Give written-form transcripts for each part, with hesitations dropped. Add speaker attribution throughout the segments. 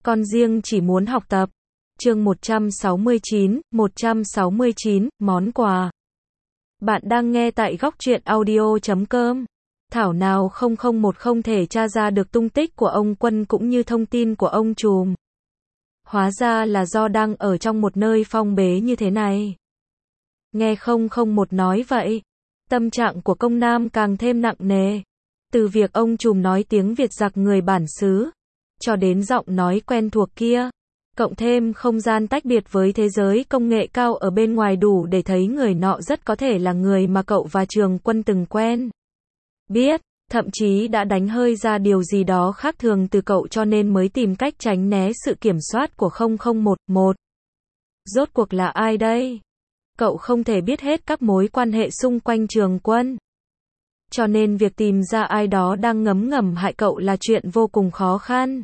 Speaker 1: Con riêng chỉ muốn học tập. Chương 169, món quà. Bạn đang nghe tại góc truyện audio.com. Thảo nào 001 không thể tra ra được tung tích của ông Quân cũng như thông tin của ông Trùm. Hóa ra là do đang ở trong một nơi phong bế như thế này. Nghe 001 nói vậy, tâm trạng của công nam càng thêm nặng nề. Từ việc ông Trùm nói tiếng Việt giặc người bản xứ, cho đến giọng nói quen thuộc kia, cộng thêm không gian tách biệt với thế giới công nghệ cao ở bên ngoài đủ để thấy người nọ rất có thể là người mà cậu và Trường Quân từng quen. Biết, thậm chí đã đánh hơi ra điều gì đó khác thường từ cậu cho nên mới tìm cách tránh né sự kiểm soát của 001. Rốt cuộc là ai đây? Cậu không thể biết hết các mối quan hệ xung quanh Trường Quân. Cho nên việc tìm ra ai đó đang ngấm ngầm hại cậu là chuyện vô cùng khó khăn.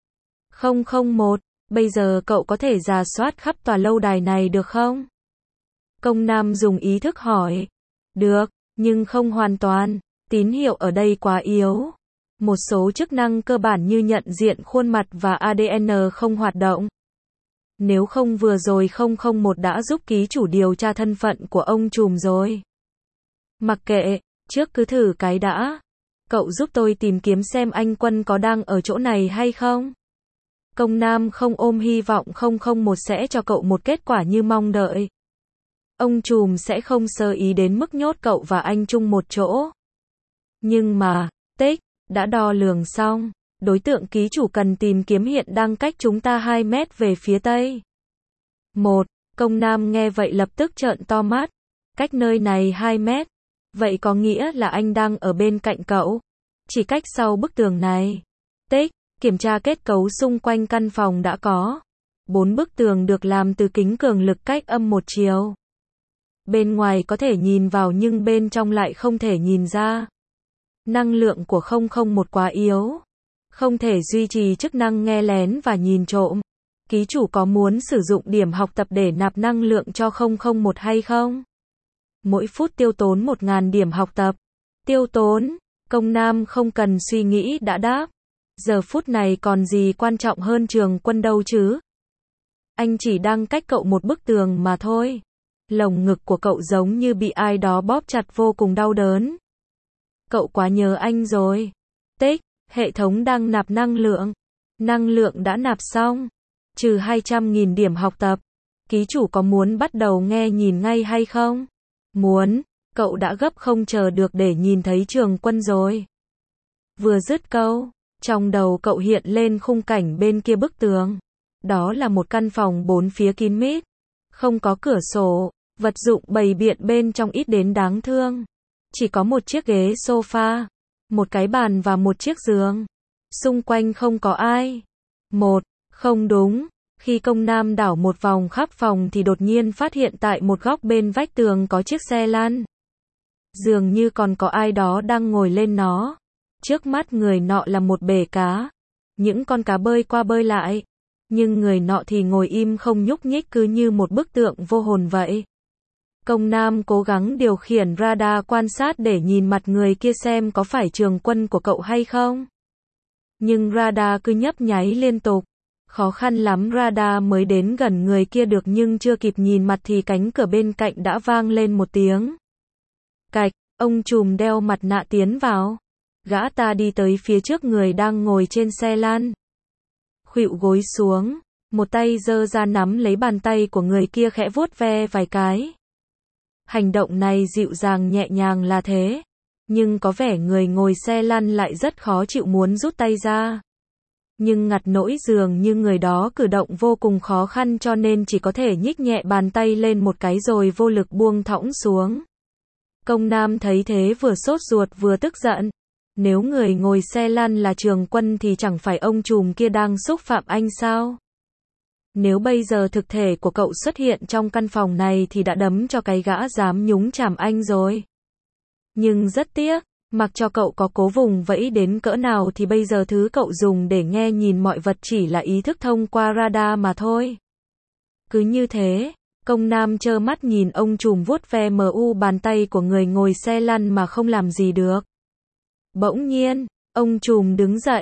Speaker 1: 001, bây giờ cậu có thể rà soát khắp tòa lâu đài này được không? Công Nam dùng ý thức hỏi. Được, nhưng không hoàn toàn, tín hiệu ở đây quá yếu. Một số chức năng cơ bản như nhận diện khuôn mặt và ADN không hoạt động. Nếu không vừa rồi 001 đã giúp ký chủ điều tra thân phận của ông Trùm rồi. Mặc kệ, trước cứ thử cái đã. Cậu giúp tôi tìm kiếm xem anh Quân có đang ở chỗ này hay không? Công Nam không ôm hy vọng 001 sẽ cho cậu một kết quả như mong đợi. Ông Trùm sẽ không sơ ý đến mức nhốt cậu và anh chung một chỗ. Nhưng mà, đã đo lường xong. Đối tượng ký chủ cần tìm kiếm hiện đang cách chúng ta 2 mét về phía tây. Công Nam nghe vậy lập tức trợn to mắt. Cách nơi này 2 mét. Vậy có nghĩa là anh đang ở bên cạnh cậu. Chỉ cách sau bức tường này. Kiểm tra kết cấu xung quanh căn phòng đã có. 4 bức tường được làm từ kính cường lực cách âm một chiều. Bên ngoài có thể nhìn vào nhưng bên trong lại không thể nhìn ra. Năng lượng của 001 quá yếu. Không thể duy trì chức năng nghe lén và nhìn trộm. Ký chủ có muốn sử dụng điểm học tập để nạp năng lượng cho 001 hay không? Mỗi phút tiêu tốn 1000 điểm học tập. Tiêu tốn, Công Nam không cần suy nghĩ đã đáp. Giờ phút này còn gì quan trọng hơn Trường Quân đâu chứ? Anh chỉ đang cách cậu một bức tường mà thôi. Lồng ngực của cậu giống như bị ai đó bóp chặt vô cùng đau đớn. Cậu quá nhớ anh rồi. Hệ thống đang nạp năng lượng. Năng lượng đã nạp xong. Trừ 200.000 điểm học tập. Ký chủ có muốn bắt đầu nghe nhìn ngay hay không? Muốn, cậu đã gấp không chờ được để nhìn thấy Trường Quân rồi. Vừa dứt câu, trong đầu cậu hiện lên khung cảnh bên kia bức tường. Đó là một căn phòng 4 phía kín mít. Không có cửa sổ, vật dụng bày biện bên trong ít đến đáng thương. Chỉ có một chiếc ghế sofa, một cái bàn và một chiếc giường. Xung quanh không có ai. Không đúng. Khi Công Nam đảo một vòng khắp phòng thì đột nhiên phát hiện tại một góc bên vách tường có chiếc xe lăn. Dường như còn có ai đó đang ngồi lên nó. Trước mắt người nọ là một bể cá. Những con cá bơi qua bơi lại. Nhưng người nọ thì ngồi im không nhúc nhích cứ như một bức tượng vô hồn vậy. Công Nam cố gắng điều khiển radar quan sát để nhìn mặt người kia xem có phải Trường Quân của cậu hay không. Nhưng radar cứ nhấp nháy liên tục. Khó khăn lắm radar mới đến gần người kia được nhưng chưa kịp nhìn mặt thì cánh cửa bên cạnh đã vang lên một tiếng. Cạch, ông Trùm đeo mặt nạ tiến vào. Gã ta đi tới phía trước người đang ngồi trên xe lăn. Khuỵu gối xuống, một tay giơ ra nắm lấy bàn tay của người kia khẽ vuốt ve vài cái. Hành động này dịu dàng nhẹ nhàng là thế. Nhưng có vẻ người ngồi xe lăn lại rất khó chịu muốn rút tay ra. Nhưng ngặt nỗi dường như người đó cử động vô cùng khó khăn cho nên chỉ có thể nhích nhẹ bàn tay lên một cái rồi vô lực buông thõng xuống. Công Nam thấy thế vừa sốt ruột vừa tức giận. Nếu người ngồi xe lăn là Trường Quân thì chẳng phải ông Trùm kia đang xúc phạm anh sao? Nếu bây giờ thực thể của cậu xuất hiện trong căn phòng này thì đã đấm cho cái gã dám nhúng chàm anh rồi. Nhưng rất tiếc, mặc cho cậu có cố vùng vẫy đến cỡ nào thì bây giờ thứ cậu dùng để nghe nhìn mọi vật chỉ là ý thức thông qua radar mà thôi. Cứ như thế, Công Nam trơ mắt nhìn ông Trùm vuốt ve bàn tay của người ngồi xe lăn mà không làm gì được. Bỗng nhiên, ông Trùm đứng dậy,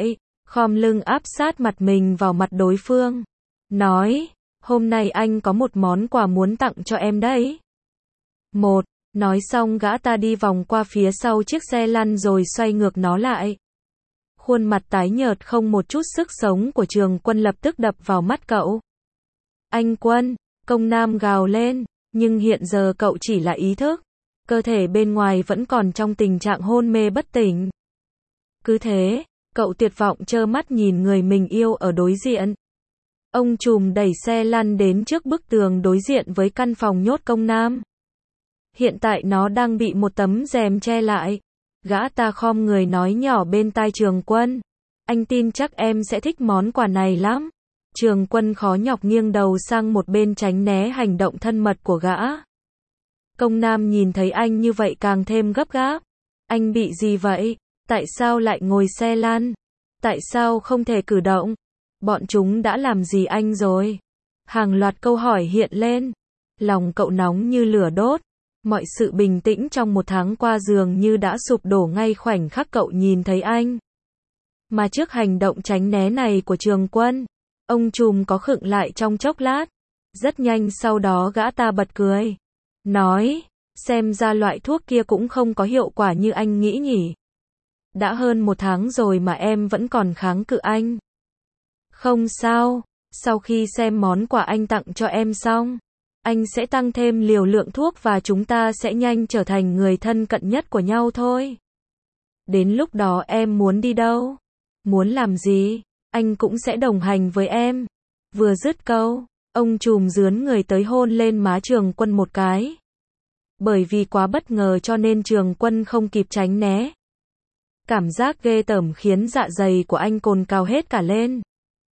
Speaker 1: khom lưng áp sát mặt mình vào mặt đối phương. Nói, hôm nay anh có một món quà muốn tặng cho em đấy. Một, nói xong gã ta đi vòng qua phía sau chiếc xe lăn rồi xoay ngược nó lại. Khuôn mặt tái nhợt không một chút sức sống của Trường Quân lập tức đập vào mắt cậu. Anh Quân, Công Nam gào lên, nhưng hiện giờ cậu chỉ là ý thức. Cơ thể bên ngoài vẫn còn trong tình trạng hôn mê bất tỉnh. Cứ thế, cậu tuyệt vọng trơ mắt nhìn người mình yêu ở đối diện. Ông trùm đẩy xe lăn đến trước bức tường đối diện với căn phòng nhốt Công Nam. Hiện tại nó đang bị một tấm rèm che lại. Gã ta khom người nói nhỏ bên tai Trường Quân. Anh tin chắc em sẽ thích món quà này lắm. Trường Quân khó nhọc nghiêng đầu sang một bên tránh né hành động thân mật của gã. Công Nam nhìn thấy anh như vậy càng thêm gấp gáp. Anh bị gì vậy? Tại sao lại ngồi xe lăn? Tại sao không thể cử động? Bọn chúng đã làm gì anh rồi? Hàng loạt câu hỏi hiện lên. Lòng cậu nóng như lửa đốt. Mọi sự bình tĩnh trong một tháng qua dường như đã sụp đổ ngay khoảnh khắc cậu nhìn thấy anh. Mà trước hành động tránh né này của Trường Quân, ông trùm có khựng lại trong chốc lát. Rất nhanh sau đó gã ta bật cười. Nói, xem ra loại thuốc kia cũng không có hiệu quả như anh nghĩ nhỉ. Đã hơn một tháng rồi mà em vẫn còn kháng cự anh. Không sao, sau khi xem món quà anh tặng cho em xong, anh sẽ tăng thêm liều lượng thuốc và chúng ta sẽ nhanh trở thành người thân cận nhất của nhau thôi. Đến lúc đó em muốn đi đâu? Muốn làm gì? Anh cũng sẽ đồng hành với em. Vừa dứt câu, ông trùm rướn người tới hôn lên má Trường Quân một cái. Bởi vì quá bất ngờ cho nên Trường Quân không kịp tránh né. Cảm giác ghê tởm khiến dạ dày của anh cồn cào hết cả lên.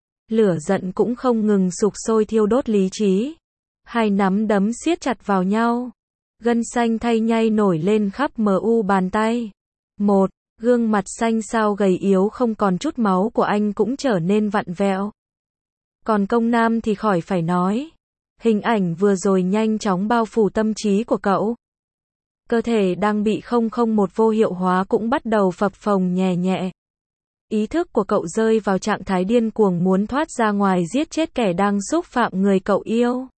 Speaker 1: Lửa giận cũng không ngừng sục sôi thiêu đốt lý trí. Hai nắm đấm siết chặt vào nhau. Gân xanh thay nhây nổi lên khắp mu bàn tay. Một, gương mặt xanh xao gầy yếu không còn chút máu của anh cũng trở nên vặn vẹo. Còn Công Nam thì khỏi phải nói. Hình ảnh vừa rồi nhanh chóng bao phủ tâm trí của cậu. Cơ thể đang bị 001 vô hiệu hóa cũng bắt đầu phập phồng nhẹ nhẹ. Ý thức của cậu rơi vào trạng thái điên cuồng muốn thoát ra ngoài giết chết kẻ đang xúc phạm người cậu yêu.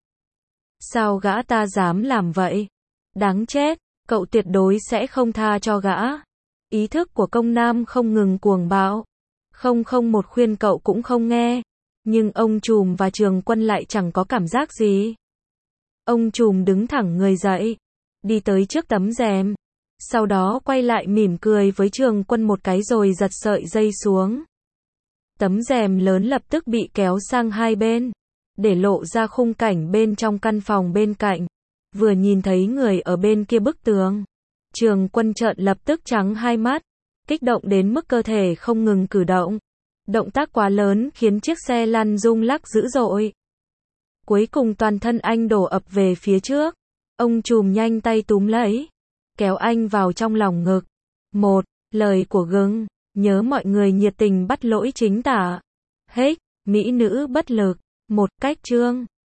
Speaker 1: Sao gã ta dám làm vậy? Đáng chết, cậu tuyệt đối sẽ không tha cho gã. Ý thức của Công Nam không ngừng cuồng bạo. 001 khuyên cậu cũng không nghe. Nhưng ông trùm và Trường Quân lại chẳng có cảm giác gì. Ông trùm đứng thẳng người dậy. Đi tới trước tấm rèm. Sau đó quay lại mỉm cười với Trường Quân một cái rồi giật sợi dây xuống. Tấm rèm lớn lập tức bị kéo sang hai bên. Để lộ ra khung cảnh bên trong căn phòng bên cạnh. Vừa nhìn thấy người ở bên kia bức tường. Trường Quân trợn lập tức trắng hai mắt. Kích động đến mức cơ thể không ngừng cử động. Động tác quá lớn khiến chiếc xe lăn rung lắc dữ dội. Cuối cùng toàn thân anh đổ ập về phía trước. Ông trùm nhanh tay túm lấy. Kéo anh vào trong lòng ngực. Một, lời của gừng. Nhớ mọi người nhiệt tình bắt lỗi chính tả. Hết, mỹ nữ bất lực. Một cách chương.